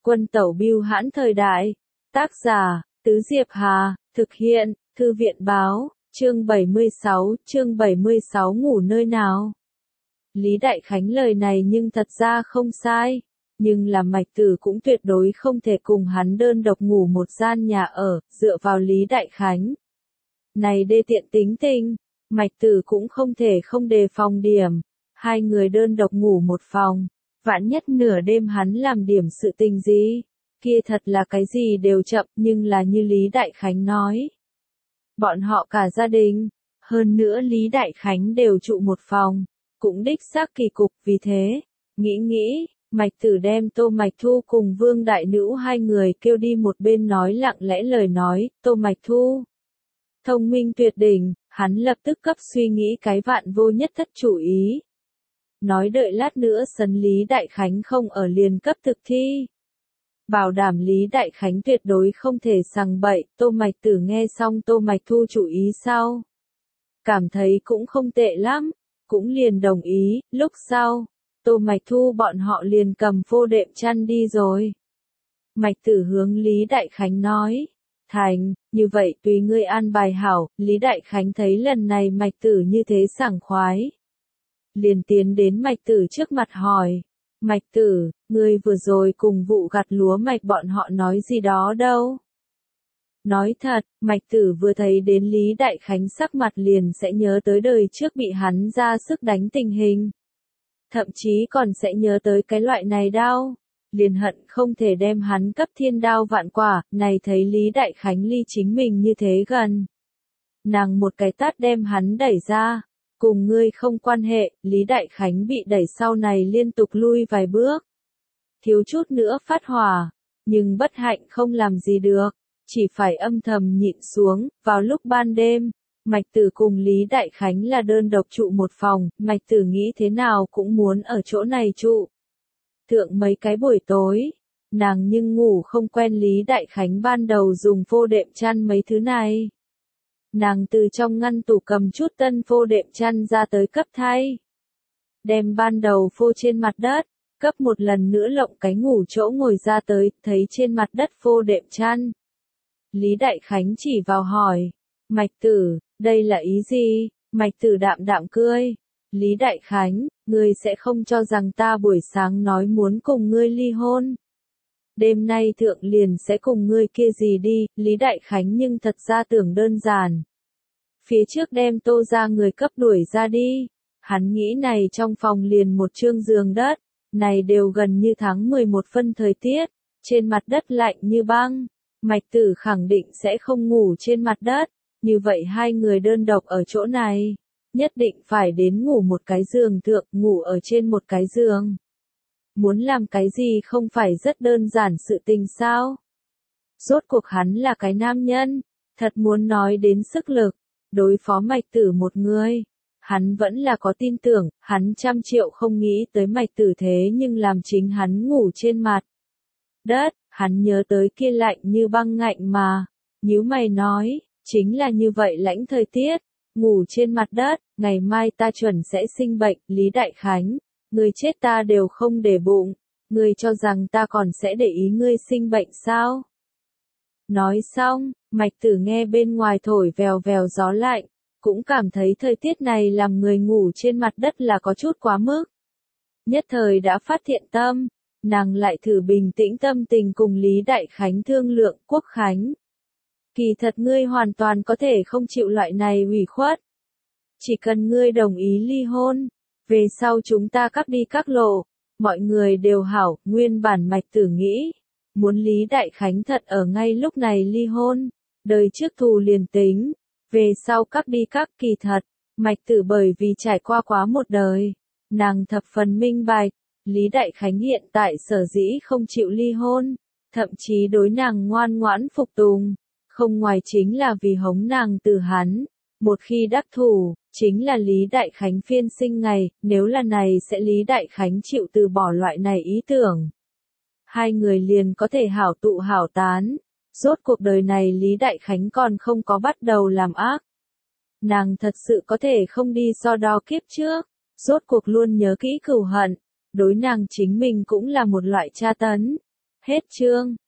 Quân tẩu bưu hãn thời đại. Tác giả, Tứ Diệp Hà, thực hiện, Thư viện báo, chương 76 ngủ nơi nào. Lý Đại Khánh lời này nhưng thật ra không sai, nhưng là Mạch Tử cũng tuyệt đối không thể cùng hắn đơn độc ngủ một gian nhà ở, dựa vào Lý Đại Khánh. Này đê tiện tính tình, Mạch Tử cũng không thể không đề phòng điểm, hai người đơn độc ngủ một phòng, vạn nhất nửa đêm hắn làm điểm sự tình gì, kia thật là cái gì đều chậm, nhưng là như Lý Đại Khánh nói. Bọn họ cả gia đình, hơn nữa Lý Đại Khánh đều trụ một phòng, cũng đích xác kỳ cục, vì thế, nghĩ, Mạch Tử đem Tô Mạch Thu cùng Vương Đại Nữ hai người kêu đi một bên nói lặng lẽ lời nói. Tô Mạch Thu thông minh tuyệt đỉnh, hắn lập tức cấp suy nghĩ cái vạn vô nhất thất chủ ý. Nói đợi lát nữa sấn Lý Đại Khánh không ở liền cấp thực thi. Bảo đảm Lý Đại Khánh tuyệt đối không thể sằng bậy. Tô Mạch Tử nghe xong Tô Mạch Thu chủ ý sau, cảm thấy cũng không tệ lắm, cũng liền đồng ý. Lúc sau, Tô Mạch Thu bọn họ liền cầm phô đệm chăn đi rồi. Mạch Tử hướng Lý Đại Khánh nói, thành, như vậy tùy ngươi an bài hảo. Lý Đại Khánh thấy lần này Mạch Tử như thế sảng khoái, liền tiến đến Mạch Tử trước mặt hỏi, Mạch Tử, ngươi vừa rồi cùng vụ gặt lúa Mạch bọn họ nói gì đó đâu? Nói thật, Mạch Tử vừa thấy đến Lý Đại Khánh sắc mặt liền sẽ nhớ tới đời trước bị hắn ra sức đánh tình hình. Thậm chí còn sẽ nhớ tới cái loại này đau, liền hận không thể đem hắn cấp thiên đao vạn quả. Này thấy Lý Đại Khánh ly chính mình như thế gần, nàng một cái tát đem hắn đẩy ra, cùng ngươi không quan hệ. Lý Đại Khánh bị đẩy sau này liên tục lui vài bước, thiếu chút nữa phát hỏa, nhưng bất hạnh không làm gì được, chỉ phải âm thầm nhịn xuống. Vào lúc ban đêm, Mạch Tử cùng Lý Đại Khánh là đơn độc trụ một phòng, Mạch Tử nghĩ thế nào cũng muốn ở chỗ này trụ. Thượng mấy cái buổi tối, nàng nhưng ngủ không quen Lý Đại Khánh ban đầu dùng phô đệm chăn mấy thứ này. Nàng từ trong ngăn tủ cầm chút tân phô đệm chăn ra tới cấp thay. Đem ban đầu phô trên mặt đất, cấp một lần nữa lộng cái ngủ chỗ ngồi ra tới, thấy trên mặt đất phô đệm chăn. Lý Đại Khánh chỉ vào hỏi, Mạch Tử, đây là ý gì? Mạch Tử đạm đạm cười, Lý Đại Khánh, ngươi sẽ không cho rằng ta buổi sáng nói muốn cùng ngươi ly hôn. Đêm nay thượng liền sẽ cùng ngươi kia gì đi. Lý Đại Khánh nhưng thật ra tưởng đơn giản. Phía trước đem Tô ra người cấp đuổi ra đi. Hắn nghĩ này trong phòng liền một trương giường đất, này đều gần như tháng 11 phân thời tiết, trên mặt đất lạnh như băng. Mạch Tử khẳng định sẽ không ngủ trên mặt đất, như vậy hai người đơn độc ở chỗ này, nhất định phải đến ngủ một cái giường thượng, ngủ ở trên một cái giường. Muốn làm cái gì không phải rất đơn giản sự tình sao? Rốt cuộc hắn là cái nam nhân, thật muốn nói đến sức lực, đối phó Mạch Tử một người, hắn vẫn là có tin tưởng. Hắn 100.000.000 không nghĩ tới Mạch Tử thế nhưng làm chính hắn ngủ trên mặt đất. Hắn nhớ tới kia lạnh như băng ngạnh mà, nhíu mày nói, chính là như vậy lãnh thời tiết, ngủ trên mặt đất, ngày mai ta chuẩn sẽ sinh bệnh. Lý Đại Khánh, ngươi chết ta đều không để bụng, ngươi cho rằng ta còn sẽ để ý ngươi sinh bệnh sao? Nói xong, Mạch Tử nghe bên ngoài thổi vèo vèo gió lạnh, cũng cảm thấy thời tiết này làm người ngủ trên mặt đất là có chút quá mức. Nhất thời đã phát thiện tâm, nàng lại thử bình tĩnh tâm tình cùng Lý Đại Khánh thương lượng. Quốc Khánh, kỳ thật ngươi hoàn toàn có thể không chịu loại này ủy khuất. Chỉ cần ngươi đồng ý ly hôn, về sau chúng ta cắt đi các lộ, mọi người đều hảo. Nguyên bản Mạch Tử nghĩ, muốn Lý Đại Khánh thật ở ngay lúc này ly hôn, đời trước thù liền tính, về sau cắt đi các. Kỳ thật, Mạch Tử bởi vì trải qua quá một đời, nàng thập phần minh bạch, Lý Đại Khánh hiện tại sở dĩ không chịu ly hôn, thậm chí đối nàng ngoan ngoãn phục tùng, không ngoài chính là vì hống nàng từ hắn. Một khi đắc thủ, chính là Lý Đại Khánh phiên sinh ngày, nếu là này sẽ Lý Đại Khánh chịu từ bỏ loại này ý tưởng. Hai người liền có thể hảo tụ hảo tán, rốt cuộc đời này Lý Đại Khánh còn không có bắt đầu làm ác. Nàng thật sự có thể không đi so đo kiếp trước, rốt cuộc luôn nhớ kỹ cừu hận, đối nàng chính mình cũng là một loại tra tấn. Hết chương.